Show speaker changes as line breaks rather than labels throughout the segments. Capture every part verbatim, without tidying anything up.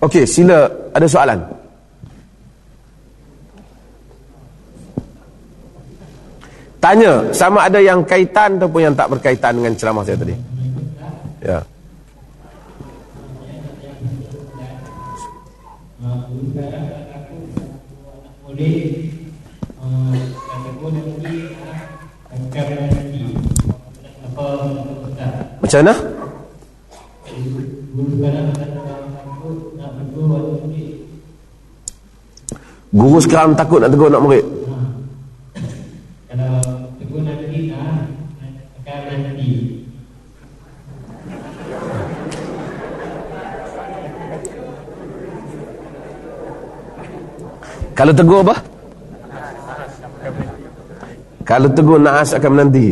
Okey, sila, ada soalan? Tanya, sama ada yang kaitan ataupun yang tak berkaitan dengan ceramah saya tadi. Ya. Macam mana? Guru sekarang takut nak tegur nak murid.
Kalau tegur nanti nak akan nanti.
Kalau tegur apa? Kalau tegur naas akan menanti.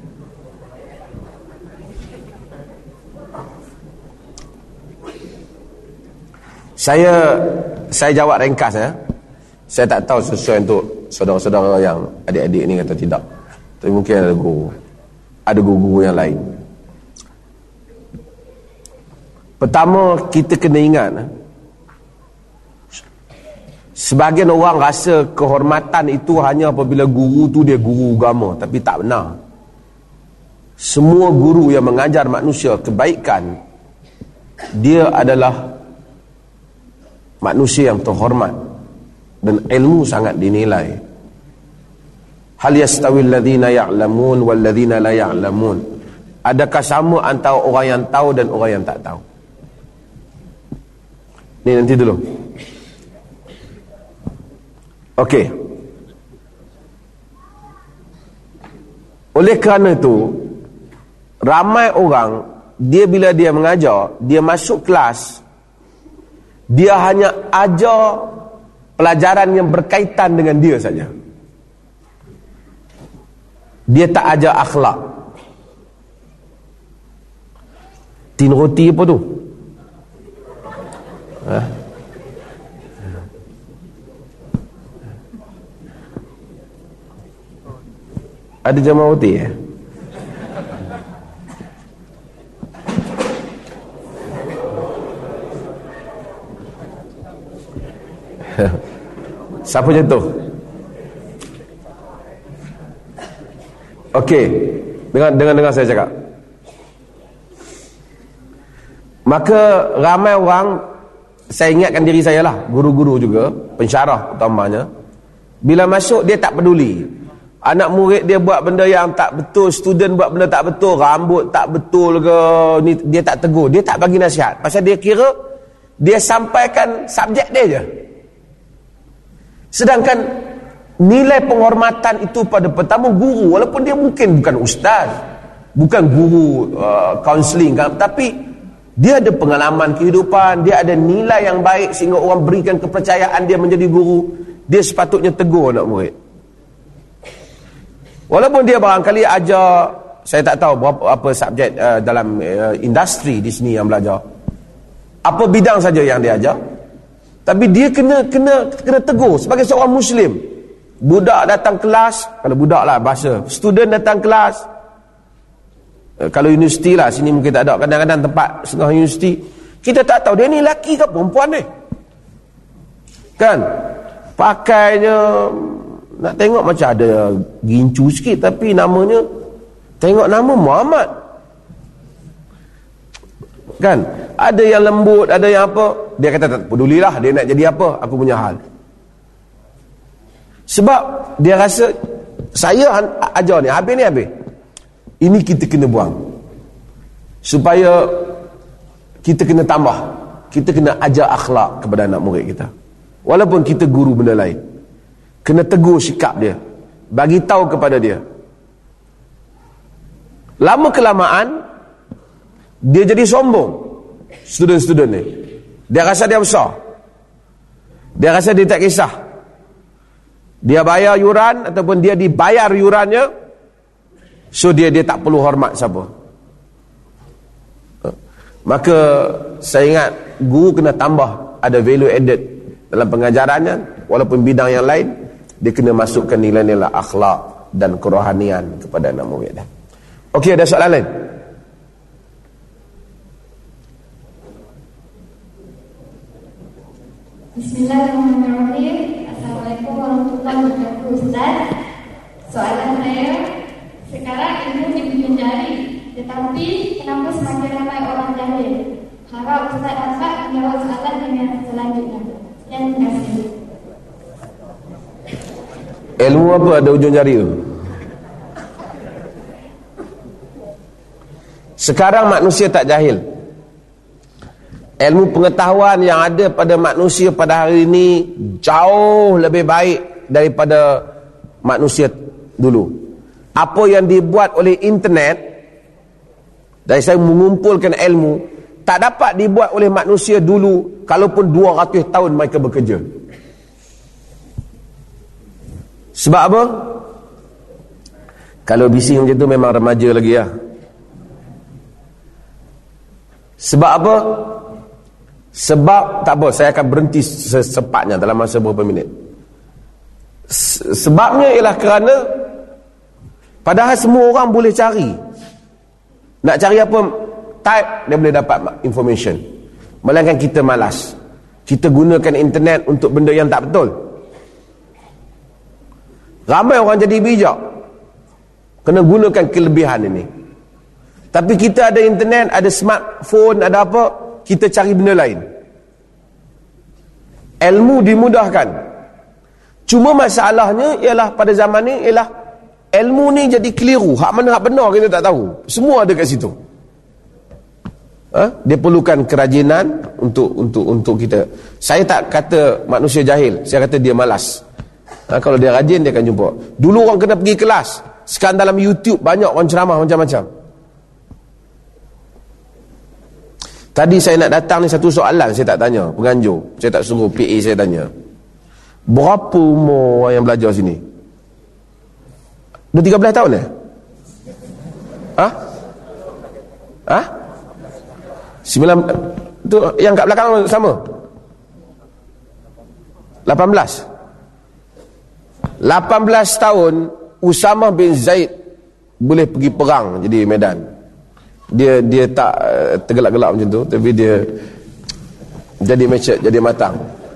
Saya saya jawab ringkas ya. Saya tak tahu sesuai untuk saudara-saudara yang adik-adik ni atau tidak. Tapi mungkin ada guru. Ada guru-guru yang lain. Pertama, kita kena ingat, sebahagian orang rasa kehormatan itu hanya apabila guru tu dia guru agama. Tapi tak benar. Semua guru yang mengajar manusia kebaikan, dia adalah manusia yang terhormat dan ilmu sangat dinilai. Hal yastawil ladzina ya'lamun wal ladzina la ya'lamun. Adakah sama antara orang yang tahu dan orang yang tak tahu? Ni nanti dulu. Okey. Oleh kerana itu, ramai orang, dia bila dia mengajar, dia masuk kelas, dia hanya ajar pelajaran yang berkaitan dengan dia saja. Dia tak ajar akhlak. Tin roti apa tu? Ha? Ada jamaah roti ya? Siapa jatuh? Okey, dengan dengan dengar saya cakap. Maka ramai orang, saya ingatkan diri saya lah, guru-guru juga, pensyarah utamanya, bila masuk dia tak peduli. Anak murid dia buat benda yang tak betul, student buat benda tak betul, rambut tak betul ke, ni dia tak tegur, dia tak bagi nasihat. Pasal dia kira dia sampaikan subjek dia je. Sedangkan nilai penghormatan itu pada pertama guru, walaupun dia mungkin bukan ustaz, bukan guru kaunseling, uh, tapi dia ada pengalaman kehidupan, dia ada nilai yang baik sehingga orang berikan kepercayaan dia menjadi guru. Dia sepatutnya tegur anak murid. Walaupun dia barangkali ajar, saya tak tahu berapa apa subjek uh, dalam uh, industri di sini yang belajar, apa bidang saja yang dia ajar, tapi dia kena kena kena tegur sebagai seorang Muslim. Budak datang kelas, kalau budak lah bahasa, student datang kelas, uh, kalau universiti lah, sini mungkin tak ada, kadang-kadang tempat setengah universiti, kita tak tahu dia ni lelaki ke perempuan ni, kan? Pakainya nak tengok macam ada gincu sikit, tapi namanya, tengok nama Muhammad, kan? Ada yang lembut, ada yang apa, dia kata tak pedulilah dia nak jadi apa, aku punya hal. Sebab dia rasa saya ajar ni, habis ni habis. Ini kita kena buang, supaya kita kena tambah, kita kena ajar akhlak kepada anak murid kita. Walaupun kita guru benda lain, kena tegur sikap dia, bagi tahu kepada dia. Lama kelamaan dia jadi sombong, student-student ni. Dia rasa dia besar, dia rasa dia tak kisah. Dia bayar yuran ataupun dia dibayar yurannya, so dia dia tak perlu hormat siapa. Maka saya ingat guru kena tambah ada value added dalam pengajarannya, walaupun bidang yang lain, dia kena masukkan nilai-nilai akhlak dan kerohanian kepada anak murid. Okey, ada soalan lain?
Bismillahirrahmanirrahim. Assalamualaikum warahmatullahi wabarakatuh. Ustaz, soalan saya, sekarang ilmu dibujung jari, tetapi kenapa semakin ramai orang jahil? Harap Ustaz dapat menjawab soalan dengan selanjutnya. Terima kasih.
Ilmu apa ada ujung jari tu? Sekarang manusia tak jahil. Ilmu pengetahuan yang ada pada manusia pada hari ini jauh lebih baik daripada manusia dulu. Apa yang dibuat oleh internet, dari saya mengumpulkan ilmu, tak dapat dibuat oleh manusia dulu kalaupun dua ratus tahun mereka bekerja. Sebab apa? Kalau bising macam tu memang remaja lagi lah. Sebab apa? Sebab, tak apa, saya akan berhenti sesepatnya dalam masa beberapa minit. Sebabnya ialah kerana padahal semua orang boleh cari. Nak cari apa? Type, dia boleh dapat information. Melainkan kita malas. Kita gunakan internet untuk benda yang tak betul. Ramai orang jadi bijak kena gunakan kelebihan ini. Tapi kita ada internet, ada smartphone, ada apa, kita cari benda lain. Ilmu dimudahkan. Cuma masalahnya ialah pada zaman ni ialah ilmu ni jadi keliru. Hak mana hak benar kita tak tahu. Semua ada kat situ. Ha? Dia perlukan kerajinan untuk untuk untuk kita. Saya tak kata manusia jahil, saya kata dia malas. Ha, kalau dia rajin dia akan jumpa. Dulu orang kena pergi kelas. Sekarang dalam YouTube banyak orang ceramah macam-macam. Tadi saya nak datang ni satu soalan saya tak tanya penganjur. Saya tak suruh P A saya tanya. Berapa umur orang yang belajar sini? Dah tiga belas tahun eh? Ha? Ha? Sembilan tu yang kat belakang sama? lapan belas. lapan belas tahun Usamah bin Zaid boleh pergi perang jadi medan. Dia dia tak uh, tergelak-gelak macam tu, tapi dia jadi mature, jadi matang.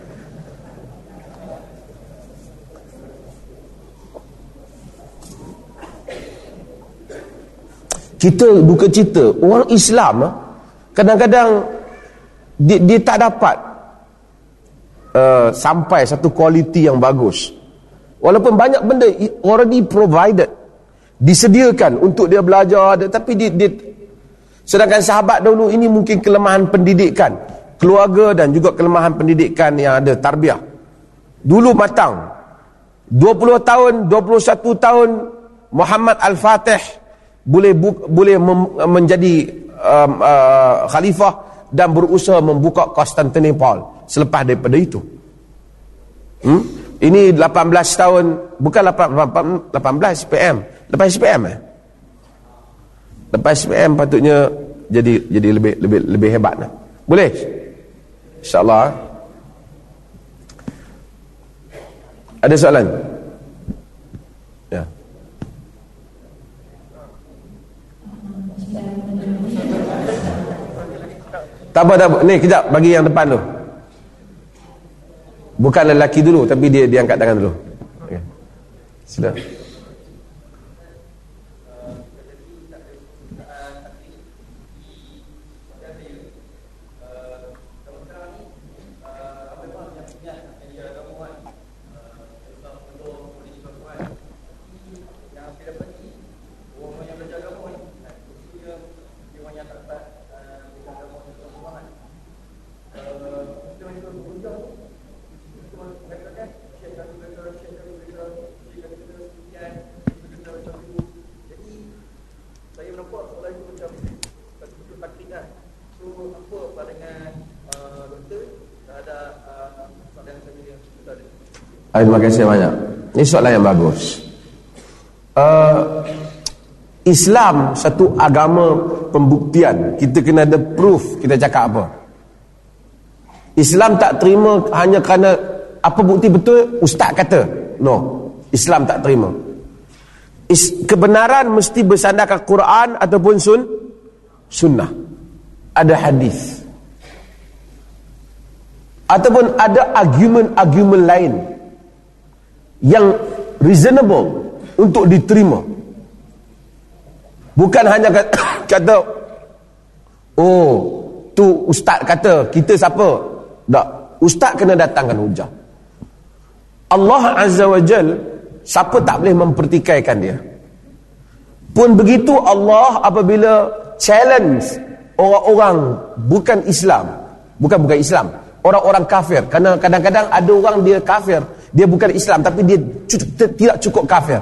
Kita buka cerita orang Islam kadang-kadang dia, dia tak dapat uh, sampai satu kualiti yang bagus. Walaupun banyak benda already provided, disediakan untuk dia belajar, tapi dia, dia sedangkan sahabat dahulu ini mungkin kelemahan pendidikan keluarga dan juga kelemahan pendidikan yang ada tarbiyah. Dulu matang. dua puluh tahun, dua puluh satu tahun Muhammad Al-Fatih boleh boleh mem, menjadi um, uh, khalifah dan berusaha membuka Konstantinopel selepas daripada itu. Hmm? Ini lapan belas tahun, bukan lapan belas S P M. Lepas S P M eh? Lepas S P M patutnya jadi jadi lebih lebih lebih hebat lah. Boleh? InsyaAllah. Ada soalan? Ya. Tak apa, tak apa. Ni kejap, bagi yang depan tu. Bukan lelaki dulu, tapi dia dia angkat tangan dulu. Okay. Sila. Terima kasih banyak. Ini soalan yang bagus. Uh, Islam satu agama pembuktian. Kita kena ada proof kita cakap apa. Islam tak terima hanya kerana apa bukti betul ustaz kata. No, Islam tak terima. Is, kebenaran mesti bersandarkan Quran ataupun sun, sunnah. Ada hadis. ataupun ada argument-argument lain yang reasonable untuk diterima. Bukan hanya kata, kata oh, tu ustaz kata, kita siapa? Tak, ustaz kena datangkan hujah. Allah Azza wa Jal, siapa tak boleh mempertikaikan dia. Pun begitu Allah apabila challenge orang-orang bukan Islam, bukan bukan Islam, orang-orang kafir. Kerana kadang-kadang ada orang dia kafir, dia bukan Islam tapi dia tidak cukup kafir.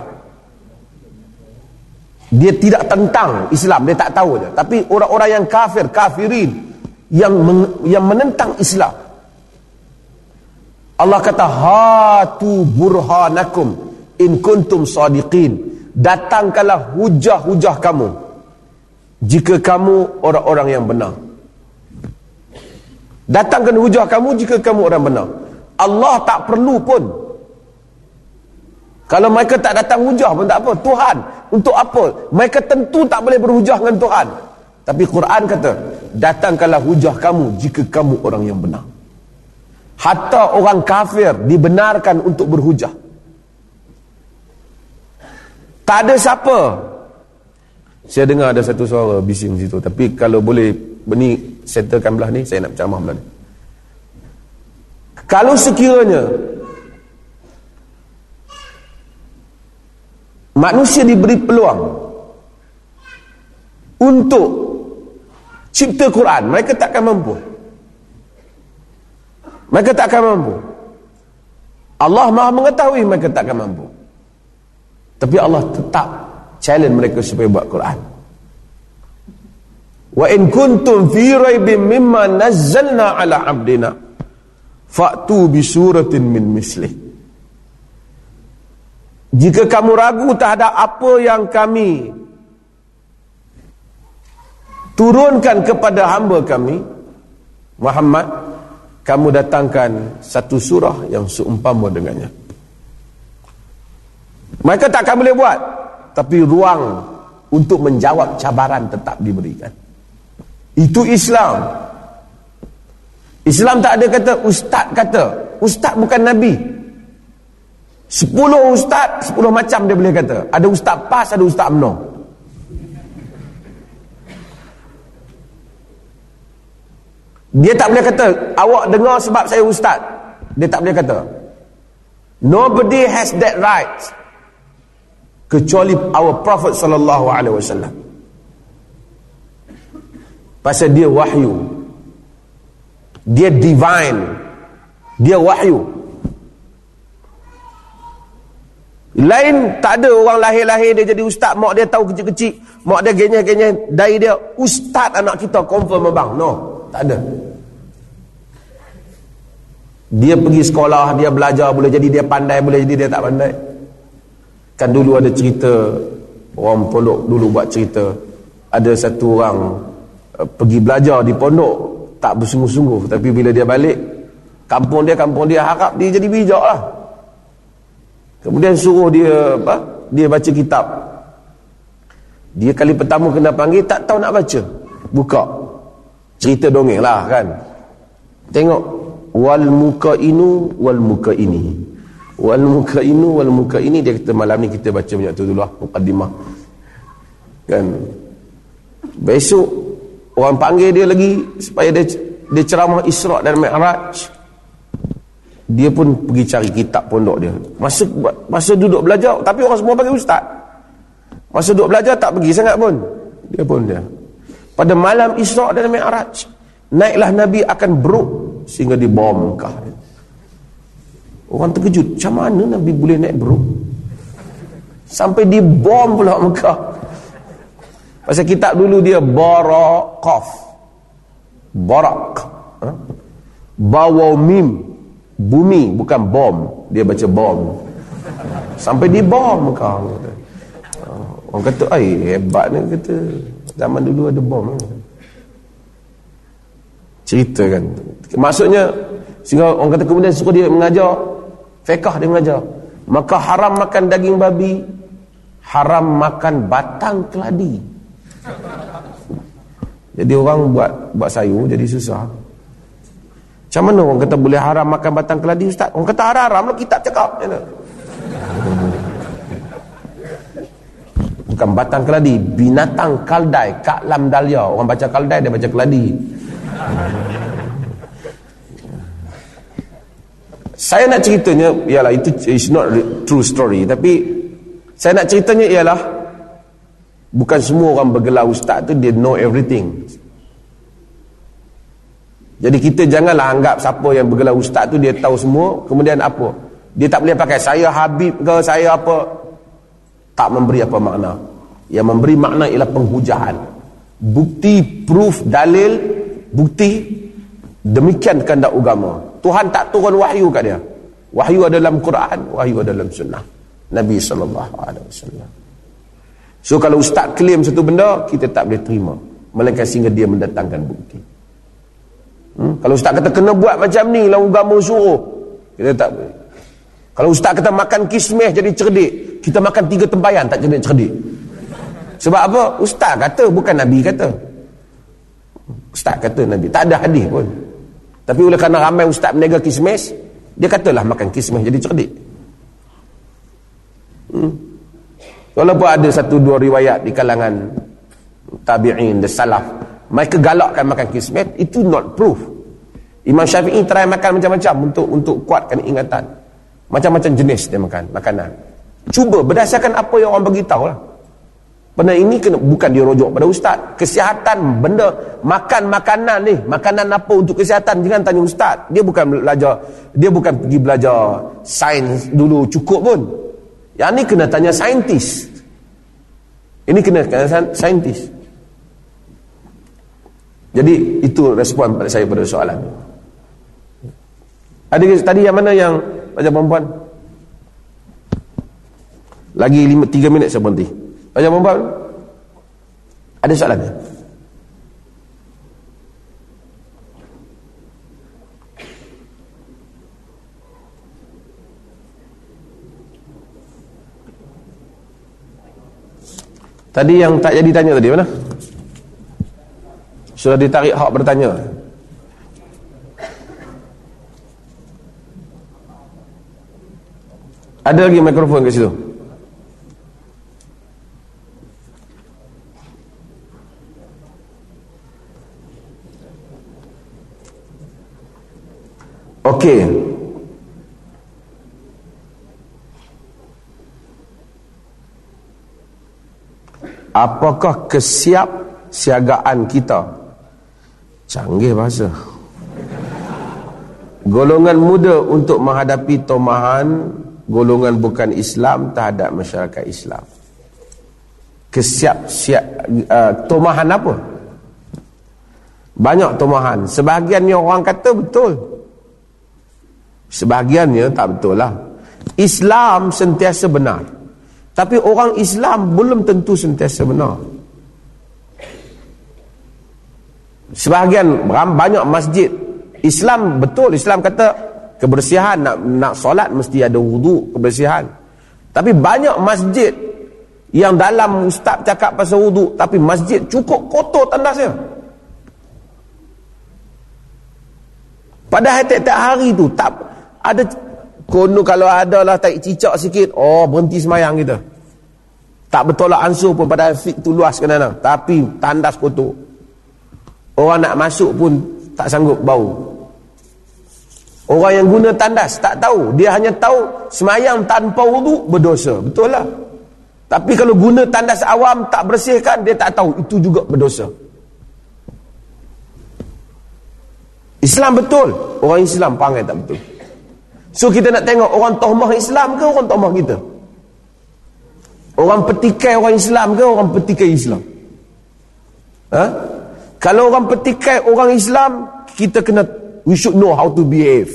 Dia tidak tentang Islam, dia tak tahu je. Tapi orang-orang yang kafir, kafirin, yang men, yang menentang Islam, Allah kata hatu burhanakum in kuntum sadiqin. Datangkanlah hujah-hujah kamu jika kamu orang-orang yang benar. Datangkan hujah kamu jika kamu orang benar. Allah tak perlu pun. Kalau mereka tak datang hujah pun tak apa. Tuhan untuk apa? Mereka tentu tak boleh berhujah dengan Tuhan. Tapi Quran kata, datangkanlah hujah kamu jika kamu orang yang benar. Hatta orang kafir dibenarkan untuk berhujah. Tak ada siapa. Saya dengar ada satu suara bising situ. Tapi kalau boleh ni settlekan belah ni, saya nak berceramah belah ni. Kalau sekiranya manusia diberi peluang untuk cipta Quran, mereka takkan mampu. Mereka takkan mampu. Allah Maha mengetahui mereka takkan mampu. Tapi Allah tetap challenge mereka supaya buat Quran. Wa in kuntum fi raibin mimma nazzalna ala abdina fa'tu bi suratin min mislih. Jika kamu ragu terhadap apa yang kami turunkan kepada hamba kami Muhammad, kamu datangkan satu surah yang seumpama dengannya. Mereka takkan boleh buat, tapi ruang untuk menjawab cabaran tetap diberikan. Itu Islam. Islam tak ada kata ustaz kata. Ustaz bukan Nabi. Sepuluh ustaz, sepuluh macam dia boleh kata. Ada ustaz pas, ada ustaz UMNO. Dia tak boleh kata awak dengar sebab saya ustaz. Dia tak boleh kata. Nobody has that right kecuali our Prophet sallallahu alaihi wasallam. Pasal dia wahyu. Dia divine. Dia wahyu. Lain tak ada orang lahir-lahir dia jadi ustaz, mak dia tahu kecil-kecil, mak dia genyeh-genyeh dari dia ustaz anak kita confirm abang. No, tak ada. Dia pergi sekolah, dia belajar, boleh jadi dia pandai, boleh jadi dia tak pandai. Kan dulu ada cerita, orang pondok dulu buat cerita, ada satu orang uh, pergi belajar di pondok tak bersungguh-sungguh, tapi bila dia balik kampung dia, kampung dia harap dia jadi bijak lah. Kemudian suruh dia apa? Dia baca kitab. Dia kali pertama kena panggil, tak tahu nak baca. Buka cerita dongeng lah kan. Tengok wal mukainu wal mukaini. Wal mukainu wal mukaini, dia kata malam ni kita baca banyak tu dulu lah, mukaddimah. Kan. Besok orang panggil dia lagi supaya dia dia ceramah Isra' dan Mi'raj. Dia pun pergi cari kitab pondok dia. Masa masa duduk belajar, tapi orang semua panggil ustaz. Masa duduk belajar tak pergi sangat pun. Dia pun dia. Pada malam Isra' dan Mi'raj, naiklah Nabi akan beruk sehingga dibawa Mekah. Orang terkejut, macam mana Nabi boleh naik beruk? Sampai dibom pula Mekah. Pasal kitab dulu dia Barakah. Barak. Ha? Bawaw mim. Bumi, bukan bom. Dia baca bom. Sampai dibom Mekah. Orang kata, ay hebat ni, kata zaman dulu ada bom. Cerita kan. Maksudnya, sehingga orang kata kemudian suruh dia mengajar fiqh, dia mengajar. Maka haram makan daging babi, haram makan batang keladi. Jadi orang buat buat sayur jadi susah. Macam mana orang kata boleh haram makan batang keladi, ustaz? Orang kata haram-haram lah, kitab cakap. Bukan batang keladi, binatang kaldai, Ka'lam Dahlia. Orang baca kaldai, dia baca keladi. Saya nak ceritanya, ialah itu is not true story, tapi saya nak ceritanya ialah bukan semua orang bergelar ustaz tu dia know everything. Jadi kita janganlah anggap siapa yang bergelar ustaz tu dia tahu semua, kemudian apa? Dia tak boleh pakai saya Habib ke, saya apa. Tak memberi apa makna. Yang memberi makna ialah penghujahan. Bukti, proof, dalil, bukti. Demikian kehendak agama. Tuhan tak turun wahyu kat dia. Wahyu ada dalam Quran, wahyu ada dalam sunnah Nabi sallallahu alaihi wasallam. So kalau ustaz claim satu benda, kita tak boleh terima, melainkan sehingga dia mendatangkan bukti. Hmm? Kalau ustaz kata kena buat macam ni lah agama suruh, kita tak boleh. Kalau ustaz kata makan kismis jadi cerdik, kita makan tiga tempayan tak jadi cerdik. Sebab apa? Ustaz kata, bukan Nabi kata. Ustaz kata, Nabi tak ada hadis pun. Tapi oleh kerana ramai ustaz berniaga kismis, dia katalah makan kismis jadi cerdik. Hmm. Walaupun ada satu dua riwayat di kalangan tabi'in, the salaf, mereka galakkan makan kismis, itu not proof. Imam Syafi'i try makan macam-macam untuk untuk kuatkan ingatan. Macam-macam jenis dia makan makanan. Cuba berdasarkan apa yang orang beritahu lah. Benda ini kena, bukan dia rujuk pada ustaz. Kesihatan, benda makan makanan ni, makanan apa untuk kesihatan, jangan tanya ustaz. Dia bukan belajar, dia bukan pergi belajar sains dulu cukup pun. Yang ni kena tanya saintis. Ini kena tanya saintis. Jadi itu respon pada saya pada soalan. Ada tadi yang mana yang baca perempuan? Lagi lima, tiga minit saya berhenti. Baca perempuan? Ada soalan tak? Tadi yang tak jadi tanya tadi mana? Sudah ditarik hak bertanya. Ada lagi mikrofon kat situ? Okey. Apakah kesiapsiagaan kita? Canggih bahasa. Golongan muda untuk menghadapi tomahan golongan bukan Islam terhadap masyarakat Islam. Kesiap-siap uh, tomahan apa? Banyak tomahan. Sebahagiannya orang kata betul, sebahagiannya tak betul lah. Islam sentiasa benar, tapi orang Islam belum tentu sentiasa benar. Sebahagian banyak masjid Islam betul, Islam kata kebersihan, nak nak solat mesti ada wudu, kebersihan. Tapi banyak masjid yang dalam ustaz cakap pasal wudu, tapi masjid cukup kotor tandasnya. Padahal tiap-tiap hari tu tak ada, kono kalau ada lah tak cicak sikit, oh berhenti semayang kita. Tak bertolak ansur pun, padahal fik tu luas ke mana, tapi tandas kotor. Orang nak masuk pun tak sanggup bau. Orang yang guna tandas tak tahu, dia hanya tahu semayang tanpa wudu berdosa, betul lah. Tapi kalau guna tandas awam tak bersihkan, dia tak tahu itu juga berdosa. Islam betul, orang Islam panggil tak betul. So kita nak tengok orang tohmah Islam ke orang tohmah kita? Orang petikai orang Islam ke orang petikai Islam? Ha? Kalau orang petikai orang Islam, kita kena, we should know how to behave.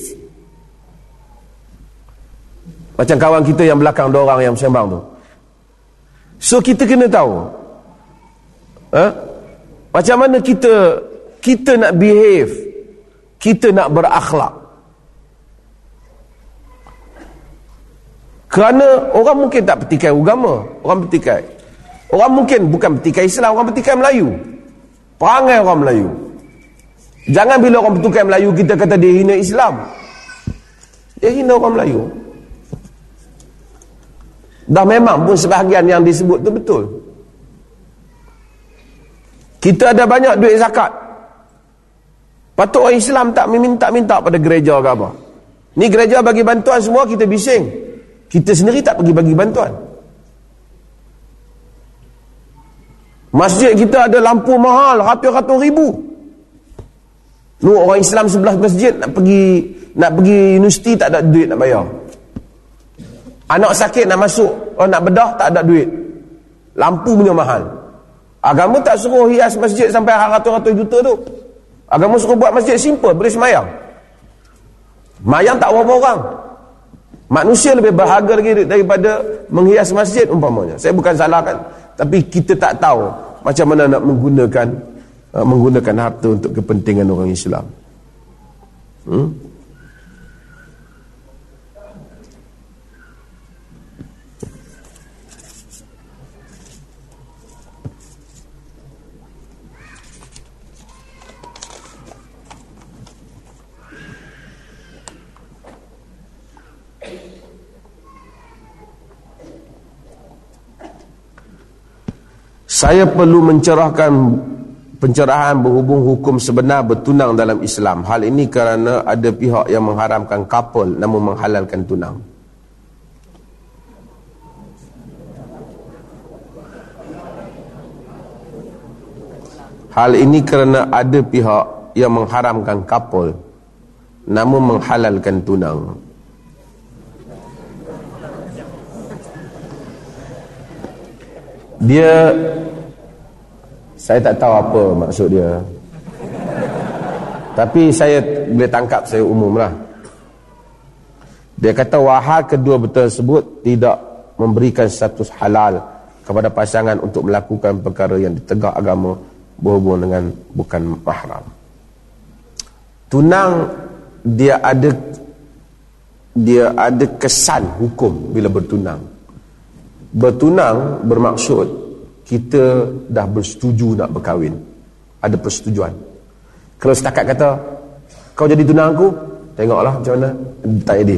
Macam kawan kita yang belakang, dua orang yang sembang tu. So kita kena tahu, ha? Macam mana kita kita nak behave, kita nak berakhlak. Kerana orang mungkin tak petikai agama, orang petikai. Orang mungkin bukan petikai Islam, orang petikai Melayu. Perangai orang Melayu. Jangan bila orang bertukar Melayu kita kata dia hina Islam. Dia hina orang Melayu. Dah memang pun sebahagian yang disebut tu betul. Kita ada banyak duit zakat. Patut orang Islam tak minta-minta pada gereja ke apa. Ni gereja bagi bantuan semua, kita bising. Kita sendiri tak pergi bagi bantuan. Masjid kita ada lampu mahal, ratus-ratus ribu. Lu orang Islam sebelah masjid nak pergi nak pergi universiti tak ada duit nak bayar. Anak sakit nak masuk, oh nak bedah tak ada duit. Lampu punya mahal. Agama tak suruh hias masjid sampai ratus-ratus juta tu. Agama suruh buat masjid simple, boleh semayang. Mayang tak berapa orang. Manusia lebih berharga lagi daripada menghias masjid umpamanya. Saya bukan salahkan, tapi kita tak tahu macam mana nak menggunakan uh, menggunakan harta untuk kepentingan orang Islam. Hmm? Saya perlu mencerahkan pencerahan berhubung hukum sebenar bertunang dalam Islam. Hal ini kerana ada pihak yang mengharamkan couple namun menghalalkan tunang. Hal ini kerana ada pihak yang mengharamkan couple namun menghalalkan tunang. Dia, saya tak tahu apa maksud dia, tapi saya boleh tangkap saya umumlah. Dia kata wahal kedua betul tersebut tidak memberikan status halal kepada pasangan untuk melakukan perkara yang ditegak agama berhubung dengan bukan mahram. Tunang dia ada dia ada kesan hukum bila bertunang. Bertunang bermaksud kita dah bersetuju nak berkahwin. Ada persetujuan. Kalau setakat kata kau jadi tunang aku, tengoklah macam mana, tak jadi.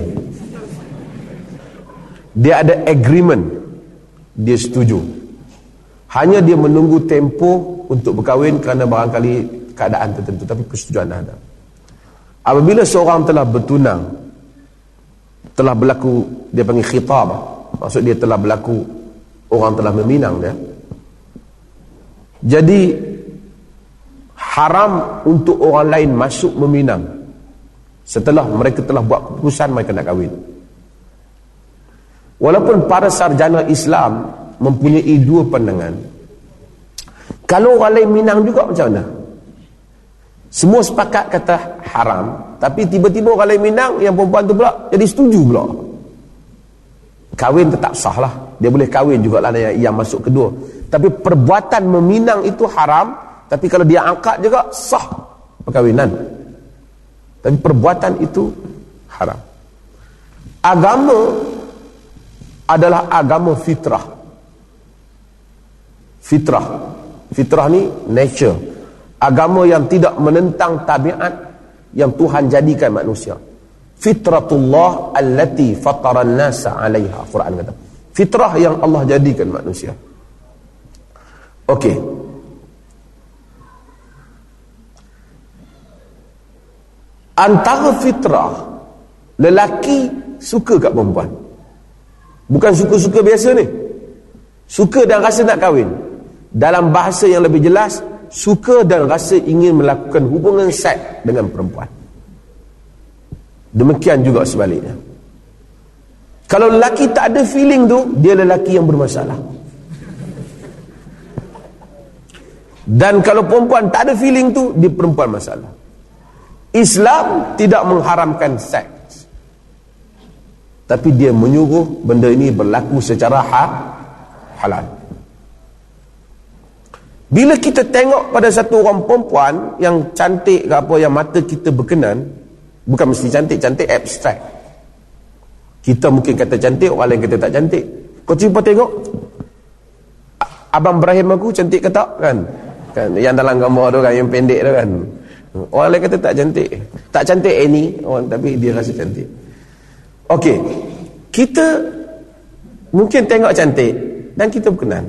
Dia ada agreement, dia setuju. Hanya dia menunggu tempoh untuk berkahwin kerana barangkali keadaan tertentu, tapi persetujuan dah ada. Apabila seorang telah bertunang, telah berlaku, dia panggil khitab, maksud dia telah berlaku, orang telah meminang dia. Jadi haram untuk orang lain masuk meminang setelah mereka telah buat keputusan mereka nak kahwin. Walaupun para sarjana Islam mempunyai dua pandangan, kalau orang lain minang juga macam mana? Semua sepakat kata haram, tapi tiba-tiba orang lain minang, yang perempuan tu pula jadi setuju pula. Kahwin tetap sah lah. Dia boleh kahwin jugalah yang, yang masuk kedua. Tapi perbuatan meminang itu haram. Tapi kalau dia angkat juga sah perkahwinan. Tapi perbuatan itu haram. Agama adalah agama fitrah. Fitrah. Fitrah ni nature. Agama yang tidak menentang tabiat yang Tuhan jadikan manusia. Fitratullah allati fataran nasa alaiha. Quran kata. Fitrah yang Allah jadikan manusia. Okey. Antara fitrah, lelaki suka kat perempuan. Bukan suka-suka biasa ni. Suka dan rasa nak kahwin. Dalam bahasa yang lebih jelas, suka dan rasa ingin melakukan hubungan seks dengan perempuan. Demikian juga sebaliknya. Kalau lelaki tak ada feeling tu, dia lelaki yang bermasalah. Dan kalau perempuan tak ada feeling tu, dia perempuan masalah. Islam tidak mengharamkan seks, tapi dia menyuruh benda ini berlaku secara ha halal. Bila kita tengok pada satu orang perempuan yang cantik ke apa, yang mata kita berkenan, bukan mesti cantik, cantik abstrak. Kita mungkin kata cantik, orang lain kata tak cantik. Kau cuba tengok Abang Ibrahim aku cantik ke tak, kan? Kan yang dalam gambar tu kan, yang pendek tu kan. Orang lain kata tak cantik. Tak cantik Annie, orang tapi dia rasa cantik. Okey. Kita mungkin tengok cantik dan kita berkenan.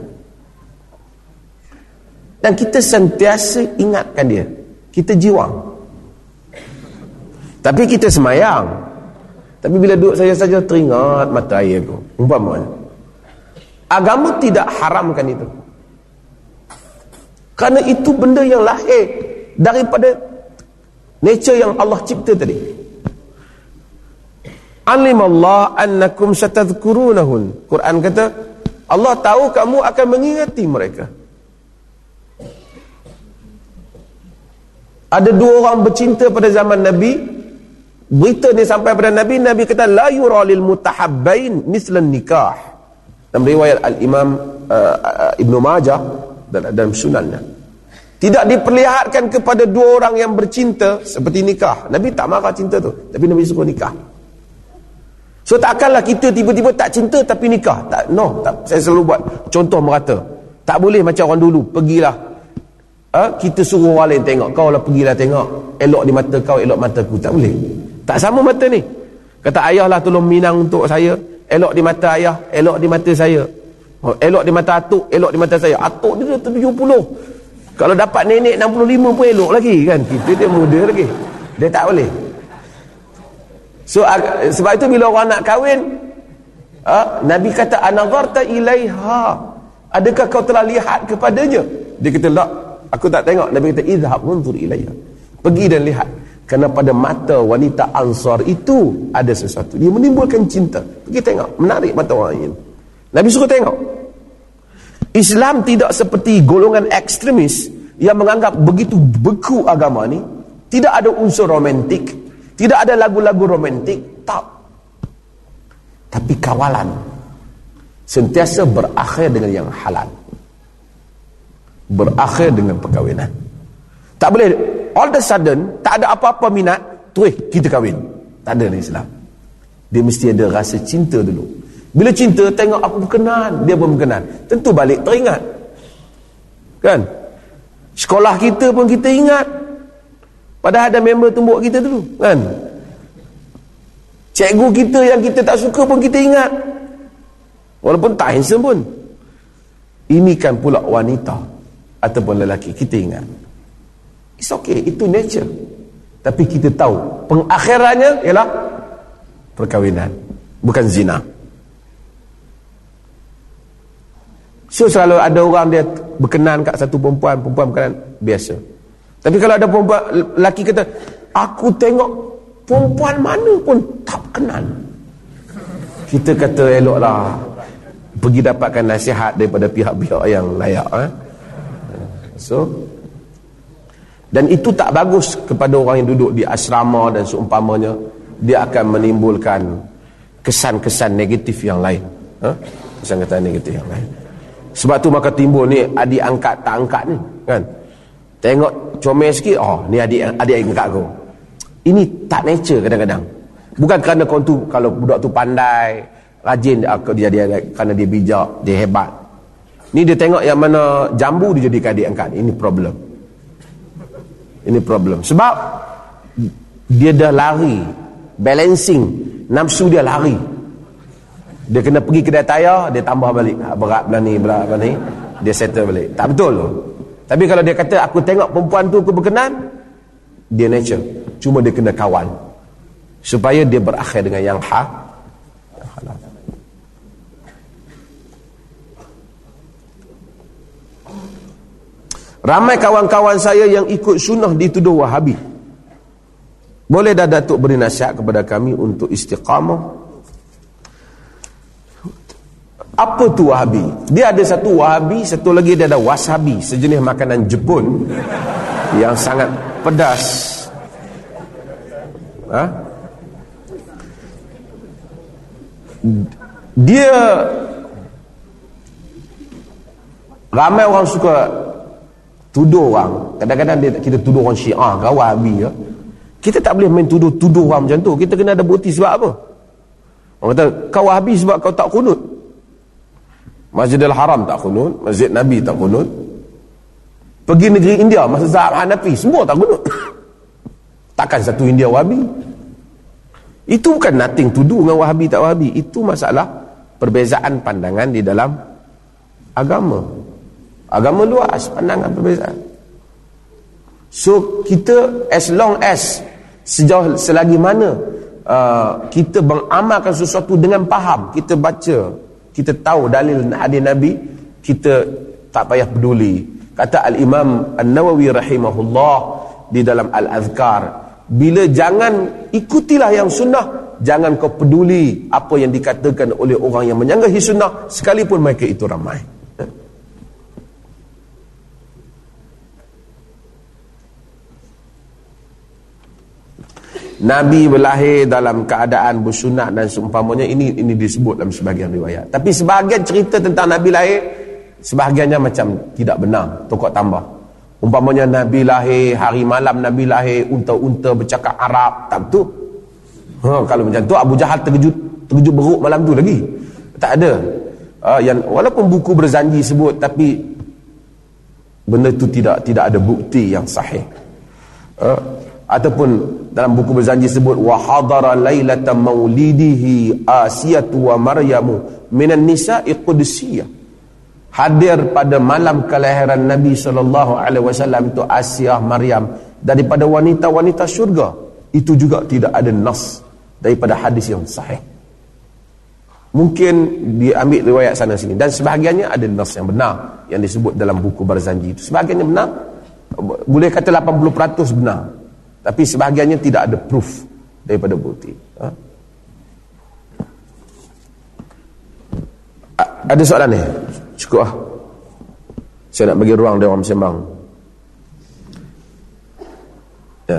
Dan kita sentiasa ingatkan dia. Kita jiwang. Tapi kita semayang. Tapi bila duduk saja-saja teringat mata air aku. Umpamanya. Agama tidak haramkan itu. Kerana itu benda yang lahir daripada nature yang Allah cipta tadi. Alimallah annakum satadhkurunahun. Quran kata Allah tahu kamu akan mengingati mereka. Ada dua orang bercinta pada zaman Nabi. Berita ni sampai pada Nabi. Nabi kata la yura lil mutahabbain mislan nikah. Dalam riwayat Al-Imam uh, Ibnu Majah dalam sunannya. Tidak diperlihatkan kepada dua orang yang bercinta seperti nikah. Nabi tak marah cinta tu, tapi Nabi suruh nikah. So takkanlah kita tiba-tiba tak cinta tapi nikah. Tak, no, tak, saya selalu buat contoh merata. Tak boleh macam orang dulu, pergilah ha? Kita suruh orang lain tengok. Kau lah pergilah tengok. Elok di mata kau, elok mataku. Tak boleh. Tak sama mata ni. Kata ayah lah tolong minang untuk saya. Elok di mata ayah, elok di mata saya. Elok di mata atuk, elok di mata saya. Atuk dia tujuh puluh. Kalau dapat nenek enam puluh lima pun elok lagi kan. Kita dia muda lagi. Dia tak boleh. So sebab itu bila orang nak kahwin, ha, Nabi kata anazarta ilaiha, adakah kau telah lihat kepadanya? Dia kata tak, aku tak tengok. Nabi kata izhab unzur ilaiha, pergi dan lihat. Kerana pada mata wanita Ansar itu ada sesuatu, dia menimbulkan cinta. Pergi tengok, menarik mata orang ini. Nabi suruh tengok. Islam tidak seperti golongan ekstremis yang menganggap begitu beku agama ni. Tidak ada unsur romantik, tidak ada lagu-lagu romantik, tak. Tapi kawalan sentiasa berakhir dengan yang halal, berakhir dengan perkahwinan. Tak boleh all the sudden tak ada apa-apa minat, terus kita kahwin. Tak ada dalam Islam. Dia mesti ada rasa cinta dulu. Bila cinta, tengok aku berkenan, dia pun berkenan, tentu balik teringat. Kan? Sekolah kita pun kita ingat. Padahal ada member tumbuk kita dulu, kan? Cikgu kita yang kita tak suka pun kita ingat. Walaupun tak handsome pun. Ini kan pula wanita ataupun lelaki, kita ingat. It's okay, itu nature. Tapi kita tahu pengakhirannya ialah perkahwinan, bukan zina. So selalu ada orang dia berkenan kat satu perempuan, perempuan berkenan, biasa. Tapi kalau ada perempuan, lelaki kata, aku tengok perempuan mana pun tak berkenan, kita kata eloklah pergi dapatkan nasihat daripada pihak-pihak yang layak. Eh? So dan itu tak bagus kepada orang yang duduk di asrama dan seumpamanya. Dia akan menimbulkan kesan-kesan negatif yang lain. Ha? Kesan-kesan negatif yang lain. Sebab tu maka timbul ni adik angkat tak angkat ni, kan? Tengok comel sikit, oh ni adik adik angkat aku. Ini tak nature kadang-kadang. Bukan kerana kau tu, kalau budak tu pandai, rajin, dia dia kerana dia bijak, dia hebat. Ni dia tengok yang mana jambu dia jadikan adik angkat. Ini problem. Ini problem. Sebab dia dah lari, balancing, nafsu dia lari. Dia kena pergi kedai tayar, dia tambah balik. Berat belah ni, berat belah ni, dia settle balik. Tak betul tu. Tapi kalau dia kata, aku tengok perempuan tu aku berkenan, dia nature. Cuma dia kena kawal supaya dia berakhir dengan yang ha, yang halal. Ramai kawan-kawan saya yang ikut sunnah dituduh Wahabi. Boleh dah Datuk beri nasihat kepada kami untuk istiqamah? Apa tu Wahabi? Dia ada satu Wahabi, satu lagi dia ada wasabi, sejenis makanan Jepun yang sangat pedas. Ha? Dia ramai orang suka tuduh orang. Kadang-kadang dia, kita tuduh orang Syiah ke Wahabi ya. Kita tak boleh main tuduh-tuduh orang macam tu. Kita kena ada bukti. Sebab apa? Orang kata kau Wahabi sebab kau tak kunut. Masjidil Haram tak kunut, Masjid Nabi tak kunut. Pergi negeri India, Masjid Zahab Hanafi, semua tak kunut. Takkan satu India Wahabi. Itu bukan nothing to do dengan Wahabi tak Wahabi. Itu masalah perbezaan pandangan di dalam agama. Agama luas, pandangan perbezaan. So kita as long as sejauh selagi mana uh, kita mengamalkan sesuatu dengan faham, kita baca, kita tahu dalil hadis Nabi, kita tak payah peduli. Kata Al-Imam An-Nawawi rahimahullah di dalam Al-Azkar, bila jangan ikutilah yang sunnah, jangan kau peduli apa yang dikatakan oleh orang yang menyanggahi sunnah, sekalipun mereka itu ramai. Nabi berlahir dalam keadaan bersunat dan seumpamanya, ini ini disebut dalam sebahagian riwayat. Tapi sebahagian cerita tentang Nabi lahir, sebahagiannya macam tidak benar, tokok tambah. Umpamanya Nabi lahir, hari malam Nabi lahir, unta-unta bercakap Arab, tak betul. Ha, kalau macam tu Abu Jahal terkejut, terkejut beruk malam tu lagi. Tak ada. Uh, yang walaupun buku berzanji sebut, tapi benda tu tidak tidak ada bukti yang sahih. Uh, ataupun dalam buku berzanji sebut wa hadara lailata maulidihi Asiyatu wa Maryamu minan nisa'i qudsiyah. Hadir pada malam kelahiran Nabi sallallahu alaihi wasallam itu Asiyah, Maryam, daripada wanita-wanita syurga. Itu juga tidak ada nas daripada hadis yang sahih. Mungkin diambil riwayat sana sini, dan sebahagiannya ada nas yang benar yang disebut dalam buku berzanji itu. Sebahagiannya benar, boleh kata lapan puluh peratus benar, tapi sebahagiannya tidak ada proof daripada bukti. Ha? Ada soalan ni? Cukup lah. Saya nak bagi ruang dia orang bersembang. Ya.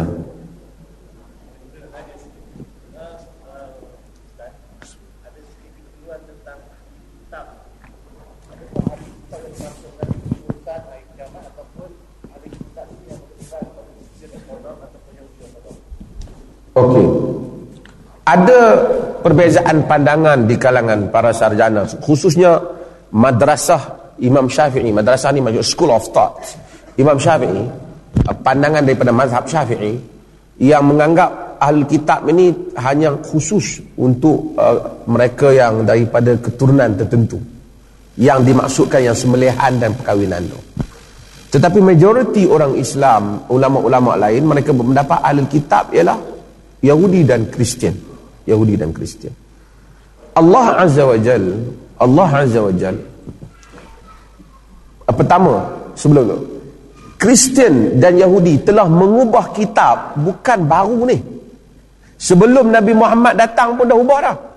Okey. Ada perbezaan pandangan di kalangan para sarjana, khususnya madrasah Imam Syafi'i. Madrasah ni maksud school of thought Imam Syafi'i, pandangan daripada mazhab Syafi'i yang menganggap ahli kitab ini hanya khusus untuk uh, mereka yang daripada keturunan tertentu, yang dimaksudkan yang sembelihan dan perkahwinan tu. Tetapi majoriti orang Islam, ulama-ulama lain, mereka berpendapat ahli kitab ialah Yahudi dan Kristian. Yahudi dan Kristian. Allah Azza wa Jal, Allah Azza wa Jal, pertama, sebelum tu, Kristian dan Yahudi telah mengubah kitab, bukan baru ni. Sebelum Nabi Muhammad datang pun dah ubah dah.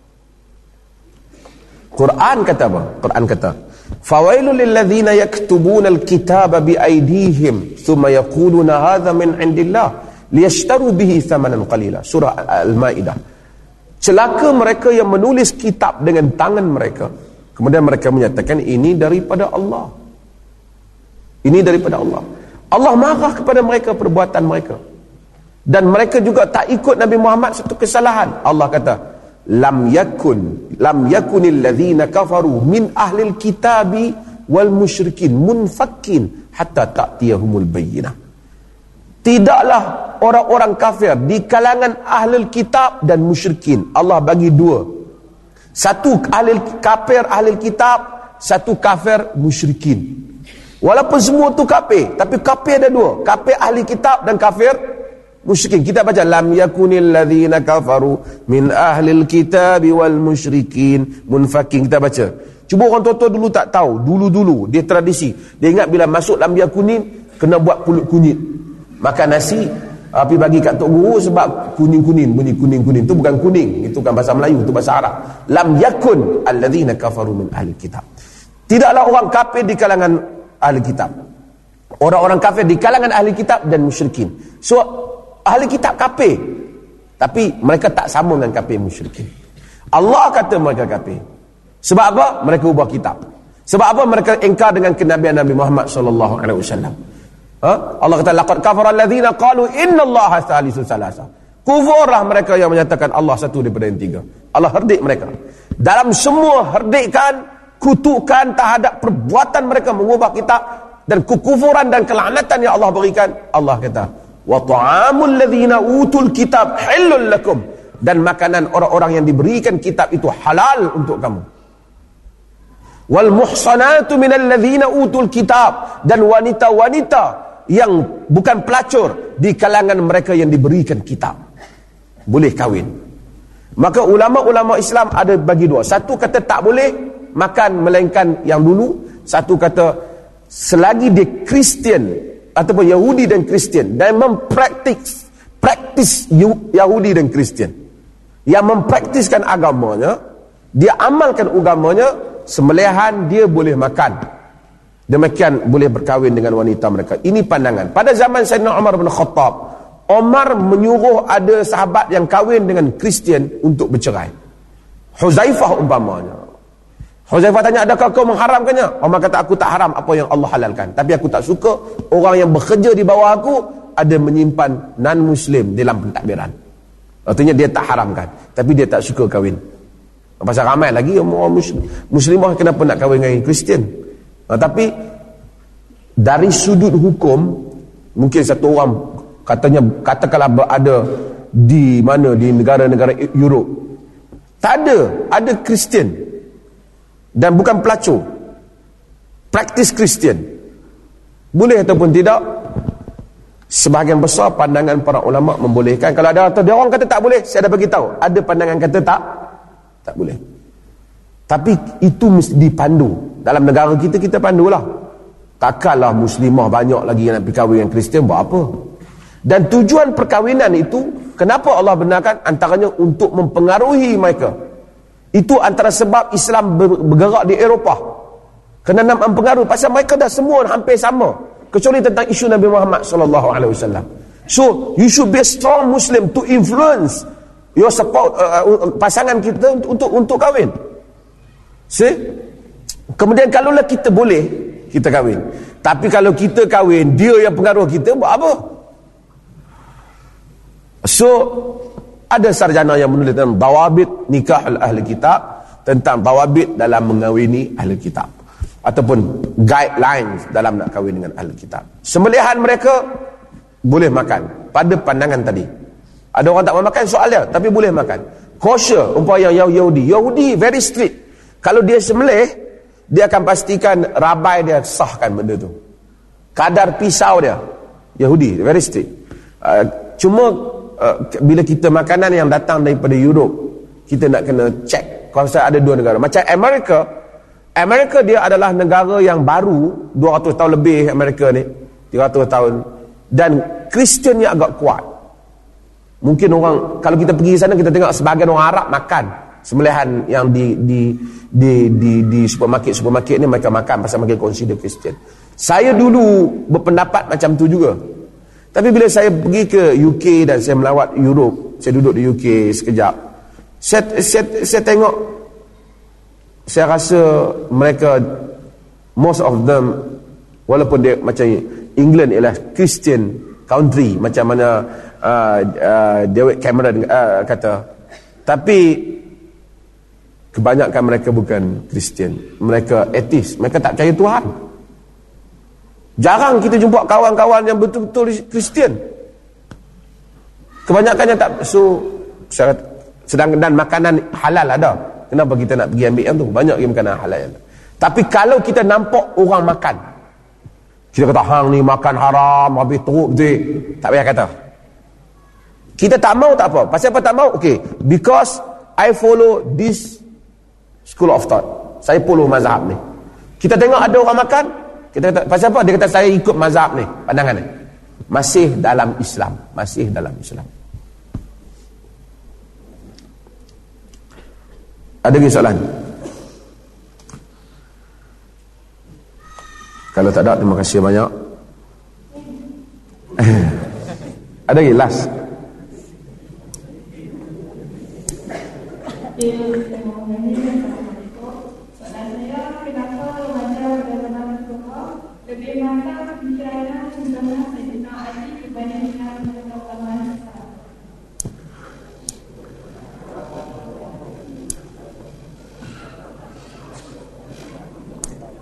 Quran kata apa? Quran kata, "Fawailul lilladzina yaktubuna alkitaba biaydihim thumma yaquluna hadza min indillah liyashtaru bihi thamanan qalila." Surah Al-Maidah. Celaka mereka yang menulis kitab dengan tangan mereka, kemudian mereka menyatakan ini daripada Allah. Ini daripada Allah. Allah marah kepada mereka perbuatan mereka. Dan mereka juga tak ikut Nabi Muhammad, satu kesalahan. Allah kata, lam yakun lam yakunil ladzina kafaru min ahlil kitabi wal musyrikin munfakkin hatta ta'tiyahumul bayyinah. Tidaklah orang-orang kafir di kalangan ahli kitab dan musyrikin. Allah bagi dua. Satu ahli kafir ahli kitab, satu kafir musyrikin. Walaupun semua tu kafir, tapi kafir ada dua. Kafir ahli kitab dan kafir musyrikin. Kita baca lam yakunil ladzina kafaru min ahli kitab wal musyrikin munfakin. Kita baca. Cuba orang tua-tua dulu tak tahu. Dulu-dulu dia tradisi. Dia ingat bila masuk lam yakunin kena buat pulut kunyit. Makan nasi, api bagi kat tok guru sebab kuning-kuning, bunyi kuning-kuning. Itu bukan kuning, itu kan bahasa Melayu, itu bahasa Arab. Lam yakun alladzina kafaru min ahli kitab. Tidaklah orang kafir di kalangan ahli kitab. Orang-orang kafir di kalangan ahli kitab dan musyrikin. So, ahli kitab kafir, tapi mereka tak sama dengan kafir musyrikin. Allah kata mereka kafir. Sebab apa? Mereka ubah kitab. Sebab apa? Mereka ingkar dengan kenabian Nabi Muhammad sallallahu alaihi wasallam. Ha? Allah kata laqad kafara alladzina qalu innallaha thalithu thalatha. Kufurlah mereka yang menyatakan Allah satu daripada yang tiga. Allah herdik mereka. Dalam semua herdikan, kutukan terhadap perbuatan mereka mengubah kitab dan kekufuran dan kelaknatan yang Allah berikan, Allah kata wa ta'amul ladzina utul kitab halal lakum, dan makanan orang-orang yang diberikan kitab itu halal untuk kamu. Wal muhsanatu minal ladzina utul kitab, dan wanita-wanita yang bukan pelacur di kalangan mereka yang diberikan kitab boleh kahwin. Maka ulama-ulama Islam ada bagi dua. Satu kata tak boleh makan melainkan yang dulu. Satu kata selagi dia Kristian ataupun Yahudi dan Kristian dan mempraktis praktis Yahudi dan Kristian, yang mempraktiskan agamanya, dia amalkan agamanya, sembelihan dia boleh makan. Demikian boleh berkahwin dengan wanita mereka. Ini pandangan. Pada zaman Sayyidina Umar bin Khattab, Umar menyuruh ada sahabat yang kahwin dengan Kristian untuk bercerai. Huzaifah umpamanya. Huzaifah tanya, adakah kau mengharamkannya? Umar kata, aku tak haram apa yang Allah halalkan, tapi aku tak suka orang yang bekerja di bawah aku ada menyimpan non-Muslim dalam pentadbiran. Artinya dia tak haramkan, tapi dia tak suka kahwin. Pasal ramai lagi orang Muslimah kenapa nak kahwin dengan Kristian. Ha, tapi dari sudut hukum, mungkin satu orang katanya, katakanlah berada di mana, di negara-negara Europe, tak ada ada Kristian dan bukan pelacur, praktis Kristian, boleh ataupun tidak? Sebahagian besar pandangan para ulama membolehkan. Kalau ada dia orang kata tak boleh, saya dah bagi tahu ada pandangan kata tak tak boleh. Tapi itu mesti dipandu. Dalam negara kita, kita pandulah. Takkanlah muslimah banyak lagi yang nak pergi kahwin dengan Kristian, buat apa? Dan tujuan perkahwinan itu, kenapa Allah benarkan? Antaranya untuk mempengaruhi mereka. Itu antara sebab Islam bergerak di Eropah, kerana nak mempengaruhi. Pasal mereka dah semua hampir sama, kecuali tentang isu Nabi Muhammad sallallahu alaihi wasallam. So you should be a strong Muslim to influence your support uh, pasangan kita untuk untuk, untuk kahwin. See? Kemudian kalaulah kita boleh, kita kahwin. Tapi kalau kita kahwin, dia yang pengaruh kita, buat apa? So ada sarjana yang menulis tentang dawabit nikah ahli kitab, tentang dawabit dalam mengawini ahli kitab, ataupun guidelines dalam nak kahwin dengan ahli kitab. Sembelihan mereka boleh makan pada pandangan tadi. Ada orang tak mau makan, soal dia, tapi boleh makan. Kosher, umpama yang Yahudi, Yahudi very strict. Kalau dia sembelih, dia akan pastikan rabai dia sahkan benda tu. Kadar pisau dia, Yahudi very strict. Uh, cuma uh, bila kita makanan yang datang daripada Europe, kita nak kena check. Kalau saya ada dua negara, macam Amerika, Amerika dia adalah negara yang baru, dua ratus tahun lebih Amerika ni, tiga ratus tahun, dan Kristiannya agak kuat. Mungkin orang, kalau kita pergi sana, kita tengok sebahagian orang Arab makan sembelihan yang di di di di, di supermarket supermarket ni, mereka makan pasal mereka consider Kristian. Saya dulu berpendapat macam tu juga. Tapi bila saya pergi ke U K dan saya melawat Europe, saya duduk di U K sekejap, saya, saya, saya tengok, saya rasa mereka, most of them, walaupun dia macam England ialah Christian country, macam mana uh, uh, David Cameron uh, kata, tapi kebanyakan mereka bukan Kristian, mereka ateis, mereka tak percaya Tuhan. Jarang kita jumpa kawan-kawan yang betul-betul Kristian. Kebanyakannya tak. So sedangkan dan makanan halal ada, kenapa kita nak pergi ambil yang tu? Banyak lagi makanan halal yang ada. Tapi kalau kita nampak orang makan, kita kata hang ni makan haram, habis teruk betul, tak payah kata. Kita tak mau tak apa. Pasal apa tak mau? Okay, because I follow this school of thought. Saya follow mazhab ni. Kita tengok ada orang makan, kita kata, pasal apa? Dia kata saya ikut mazhab ni, pandangan ni. Masih dalam Islam, masih dalam Islam. Ada lagi soalan? Kalau tak ada, terima kasih banyak. Ada lagi last?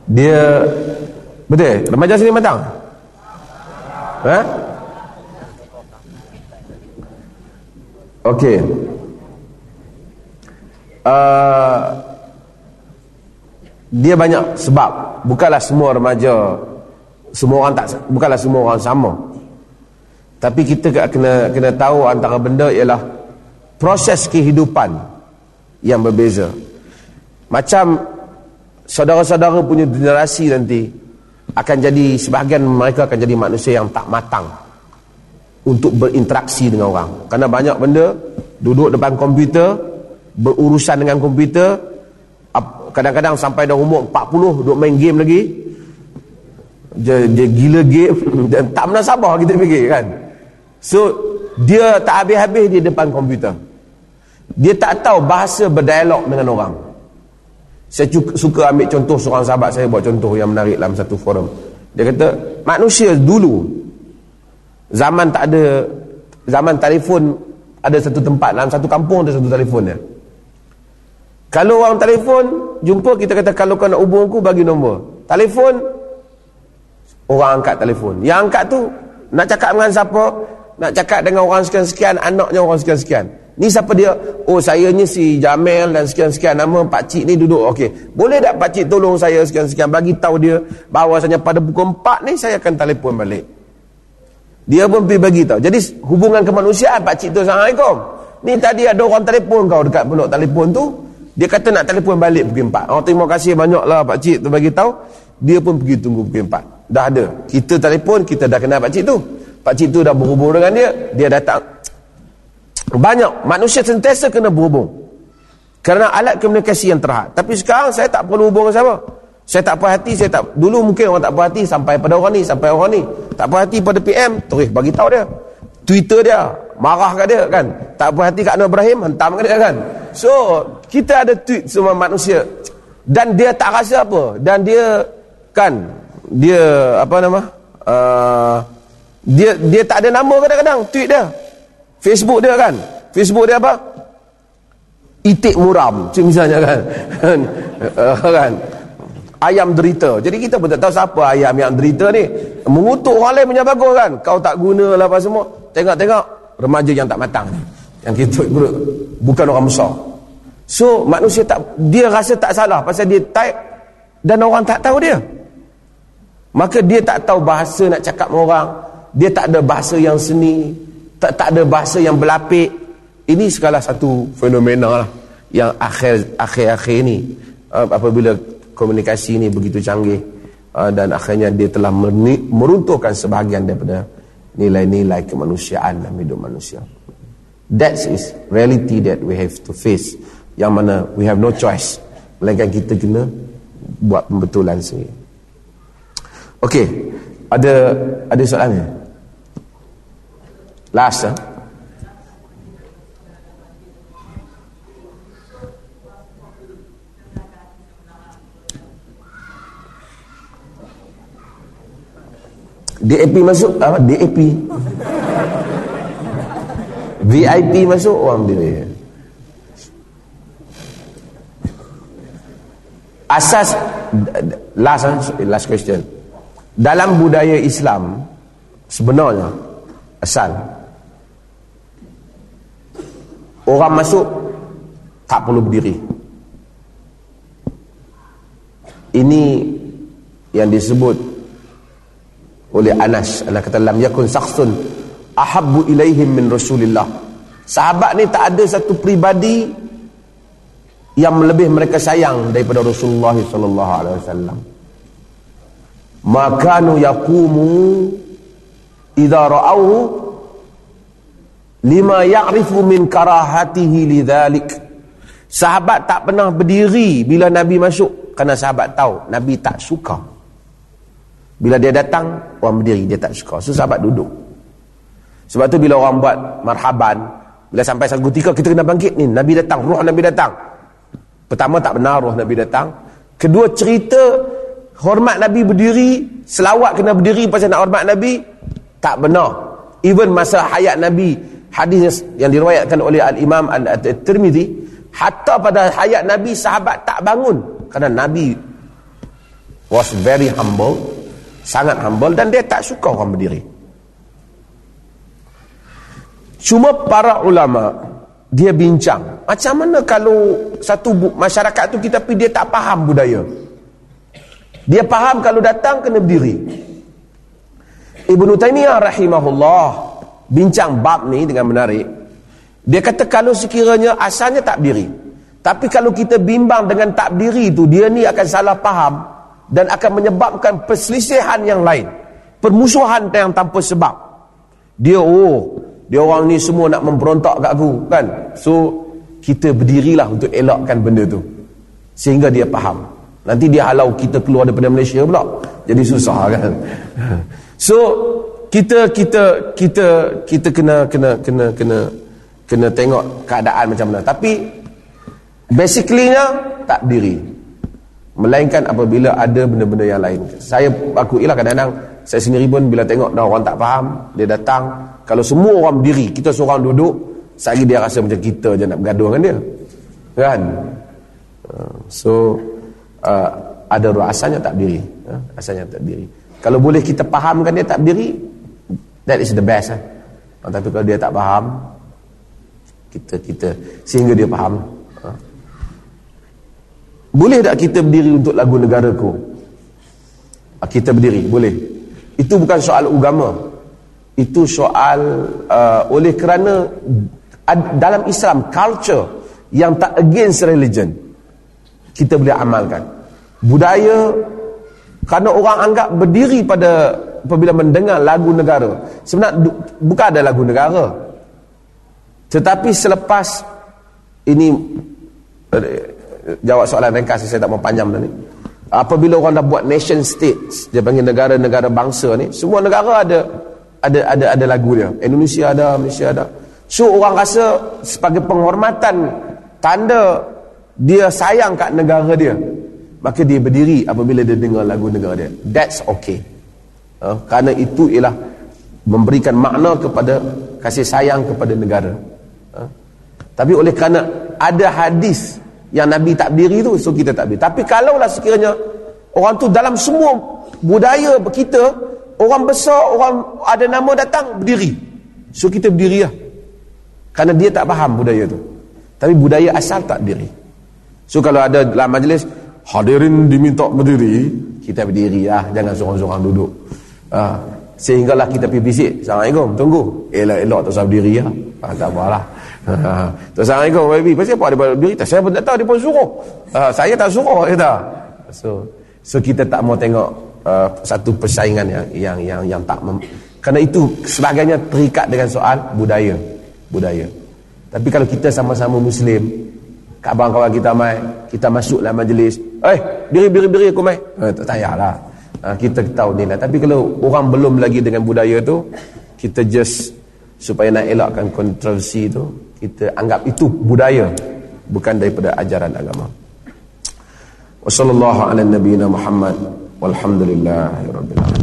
Dia betul remaja sini matang, ha? Okey. Uh, dia banyak sebab. Bukanlah semua remaja, semua orang tak, bukanlah semua orang sama. Tapi kita kena kena tahu antara benda ialah proses kehidupan yang berbeza. Macam saudara-saudara punya generasi nanti akan jadi, sebahagian mereka akan jadi manusia yang tak matang untuk berinteraksi dengan orang. Kerana banyak benda, duduk depan komputer, berurusan dengan komputer, kadang-kadang sampai dah umur empat puluh duduk main game lagi. Dia, dia gila game dan tak pernah sabar kita fikir kan. So dia tak habis-habis di depan komputer. Dia tak tahu bahasa berdialog dengan orang. Saya suka ambil contoh seorang sahabat saya buat contoh yang menarik dalam satu forum. Dia kata manusia dulu, zaman tak ada, zaman telefon ada satu tempat, dalam satu kampung ada satu telefon dia. Kalau orang telefon jumpa, kita kata kalau kau nak hubung aku bagi nombor telefon, orang angkat telefon. Yang angkat tu nak cakap dengan siapa? Nak cakap dengan orang sekian-sekian, anaknya orang sekian-sekian. Ni siapa dia? Oh, saya ni si Jamil dan sekian-sekian, nama pakcik ni duduk. Okey, boleh tak pakcik tolong saya sekian-sekian, bagi tahu dia bahawasanya pada pukul empat ni saya akan telefon balik. Dia pun pergi bagi tahu. Jadi hubungan kemanusiaan, pakcik tu, Assalamualaikum, ni tadi ada orang telefon kau dekat pondok telefon tu, dia kata nak telefon balik pukul empat. Oh, terima kasih banyaklah pakcik tu bagi tahu. Dia pun pergi tunggu pukul empat. Dah ada. Kita telefon, kita dah kenal pakcik tu. Pakcik tu dah berhubung dengan dia, dia datang. Banyak manusia sentiasa kena berhubung kerana alat komunikasi yang terhad. Tapi sekarang saya tak perlu hubung dengan siapa. Saya tak puas hati, saya tak, dulu mungkin orang tak puas hati sampai pada orang ni, sampai orang ni. Tak puas hati pada P M, terus bagi tahu dia. Twitter dia, marah kat dia kan. Tak puas hati kat Anwar Ibrahim, hentam kat dia kan. So, kita ada tweet semua manusia. Dan dia tak rasa apa. Dan dia kan, dia apa nama? Uh, dia dia tak ada nama kadang-kadang tweet dia. Facebook dia kan, Facebook dia apa? Itik muram, misalnya kan. Kan? Ayam derita. Jadi kita pun tak tahu siapa ayam yang derita ni. Mengutuk orang lain punya bagus kan. Kau tak guna lah apa semua. Tengok-tengok remaja yang tak matang ni, yang kita bukan orang besar. So manusia tak, dia rasa tak salah pasal dia type dan orang tak tahu dia. Maka dia tak tahu bahasa nak cakap dengan orang. Dia tak ada bahasa yang seni. Tak, tak ada bahasa yang berlapik. Ini segala satu fenomena lah yang akhir akhir akhir ni, uh, apabila komunikasi ni begitu canggih, uh, dan akhirnya dia telah meruntuhkan sebahagian daripada nilai-nilai kemanusiaan dalam hidup manusia. That is reality that we have to face, yang mana we have no choice, melainkan kita kena buat pembetulan sendiri. Okey, ada ada soalan ni? Last eh? D A P masuk apa? D A P V I P masuk orang dia. Asas last last question. Dalam budaya Islam sebenarnya asal orang masuk tak perlu berdiri. Ini yang disebut oleh Anas. Anak kata lam yakun sakhsun ahabbu ilaihim min Rasulillah. Sahabat ni tak ada satu peribadi yang lebih mereka sayang daripada Rasulullah sallallahu alaihi wasallam. Makanu yaqumu idza ra'awhu lima ya'rifu min karahatihi lidzalik. Sahabat tak pernah berdiri bila Nabi masuk kerana sahabat tahu Nabi tak suka. Bila dia datang, orang berdiri, dia tak suka. So sahabat duduk. Sebab tu bila orang buat marhaban, bila sampai satu ketika kita kena bangkit ni, Nabi datang, roh Nabi datang. Pertama tak benar roh Nabi datang. Kedua, cerita hormat Nabi berdiri, selawat kena berdiri pasal nak hormat Nabi, tak benar. Even masa hayat Nabi, hadis yang diriwayatkan oleh Al-Imam At-Tirmidzi, hatta pada hayat Nabi sahabat tak bangun kerana Nabi was very humble, sangat humble, dan dia tak suka orang berdiri. Cuma para ulama dia bincang. Macam mana kalau satu masyarakat tu kita pergi, dia tak faham budaya. Dia faham kalau datang kena berdiri. Ibnu Taimiyah rahimahullah bincang bab ni dengan menarik. Dia kata kalau sekiranya asalnya tak berdiri, tapi kalau kita bimbang dengan tak berdiri tu, dia ni akan salah faham dan akan menyebabkan perselisihan yang lain, permusuhan yang tanpa sebab. Dia oh dia orang ni semua nak memberontak kat aku kan. So kita berdirilah untuk elakkan benda tu sehingga dia faham. Nanti dia halau kita keluar daripada Malaysia pula, jadi susah kan. So kita kita kita kita kena kena kena kena kena tengok keadaan macam mana. Tapi basically-nya tak berdiri, melainkan apabila ada benda-benda yang lain. Saya akuilah kadang-kadang saya sendiri pun bila tengok dah orang tak faham, dia datang, kalau semua orang berdiri, kita seorang duduk, sehari dia rasa macam kita je nak bergaduh dengan dia kan. So uh, ada ruang asalnya tak berdiri, uh, asalnya tak berdiri. Kalau boleh kita fahamkan dia tak berdiri, that is the best. Eh? Uh, tapi kalau dia tak faham, kita kita sehingga dia faham. Uh. Boleh tak kita berdiri untuk lagu negaraku? Uh, kita berdiri, boleh. Itu bukan soal agama. Itu soal uh, oleh kerana ad, dalam Islam culture yang tak against religion, kita boleh amalkan. Budaya, kerana orang anggap berdiri pada apabila mendengar lagu negara. Sebenarnya bukan ada lagu negara. Tetapi selepas ini, jawab soalan ringkas, saya tak mau panjang dah ni. Apabila orang dah buat nation states, dia panggil negara-negara bangsa ni, semua negara ada ada ada ada lagu dia. Indonesia ada, Malaysia ada. So orang rasa sebagai penghormatan, tanda dia sayang kat negara dia, maka dia berdiri apabila dia dengar lagu negara dia. That's okay. Uh, kerana itu ialah memberikan makna kepada kasih sayang kepada negara. Uh, tapi oleh kerana ada hadis yang Nabi tak berdiri tu, so kita tak berdiri. Tapi kalaulah sekiranya orang tu dalam semua budaya kita, orang besar, orang ada nama datang, berdiri, so kita berdiri lah. Kerana dia tak faham budaya tu. Tapi budaya asal tak berdiri. So kalau ada dalam majlis, hadirin diminta berdiri, kita berdiri lah, jangan seorang-seorang duduk. Uh, sehinggalah kita pergi bisik, Assalamualaikum, tunggu, elok-elok tak usah berdiri lah. Ah, tak apalah. Uh, Assalamualaikum, baby, pasal apa dia berdiri? Saya pun tak tahu, dia pun suruh. Uh, saya tak suruh, kata. So, so kita tak mau tengok uh, satu persaingan yang yang yang, yang tak mem- kerana itu sebagainya terikat dengan soal budaya, budaya. Tapi kalau kita sama-sama Muslim, kawan-kawan kita mai, kita masuk dalam majlis, eh, biri-biri-biri aku mai. Eh, tak payahlah. Uh, kita tahu nilai. Tapi kalau orang belum lagi dengan budaya tu, kita just supaya nak elakkan kontroversi tu, kita anggap itu budaya, bukan daripada ajaran agama. Wassallallahu ala nabiyyina Muhammad walhamdulillahirabbil alamin.